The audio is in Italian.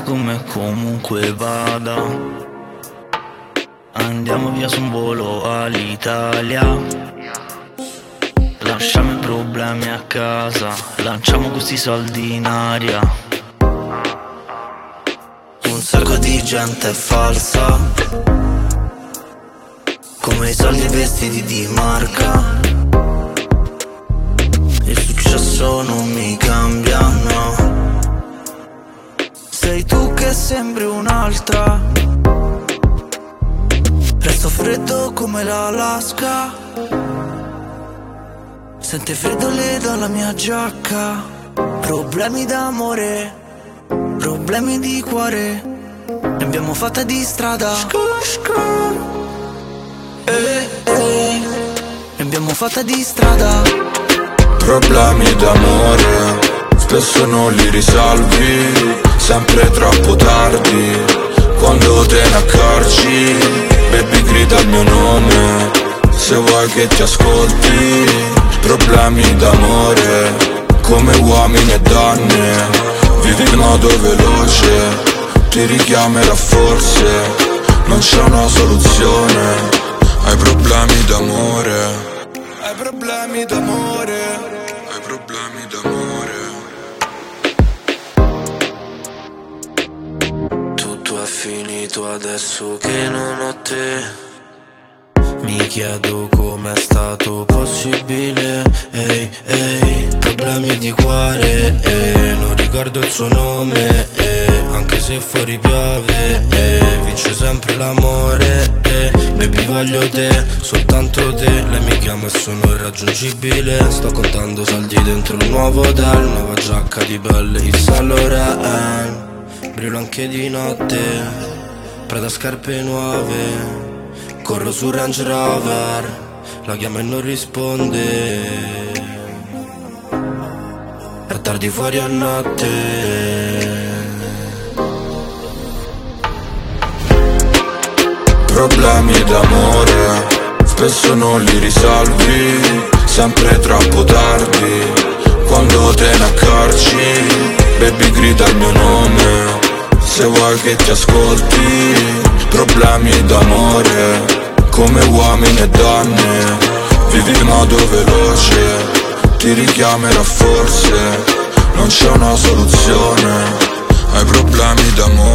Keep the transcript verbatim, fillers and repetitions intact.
come comunque vada, andiamo via su un volo all'Italia. Lasciamo i problemi a casa, lanciamo questi soldi in aria. Un sacco di gente falsa, come i soldi vestiti di marca. Il successo non mi cambia, no. Sei tu che sembri un'altra. Resto freddo come l'Alaska. Sente freddo le do la mia giacca. Problemi d'amore, problemi di cuore, ne abbiamo fatta di strada. Eh, eh, ne abbiamo fatta di strada. Problemi d'amore, spesso non li risolvi, sempre troppo tardi. Quando te ne accorgi, baby grida il mio nome, se vuoi che ti ascolti. Problemi d'amore, come uomini e donne, vivi in modo veloce, ti richiamerà forse, non c'è una soluzione. Hai problemi d'amore, hai problemi d'amore, hai problemi d'amore. Tutto è finito adesso che non ho te. Mi chiedo com'è stato possibile. Ehi, ehi, problemi di cuore, eh, non ricordo il suo nome, eh, anche se fuori piove, eh, vince sempre l'amore, eh, baby voglio te, soltanto te. Lei mi chiama e sono irraggiungibile. Sto contando soldi dentro un nuovo hotel, nuova giacca di pelle, il Saint Laurent, brillo anche di notte, Prada scarpe nuove. Corro su Range Rover, la chiamo e non risponde, è tardi fuori a notte. Problemi d'amore, spesso non li risolvi, sempre troppo tardi. Quando te ne accorgi, baby grida il mio nome, se vuoi che ti ascolti. Problemi d'amore, come uomini e donne, vivi in modo veloce, ti richiamerà forse, non c'è una soluzione. Hai problemi d'amore.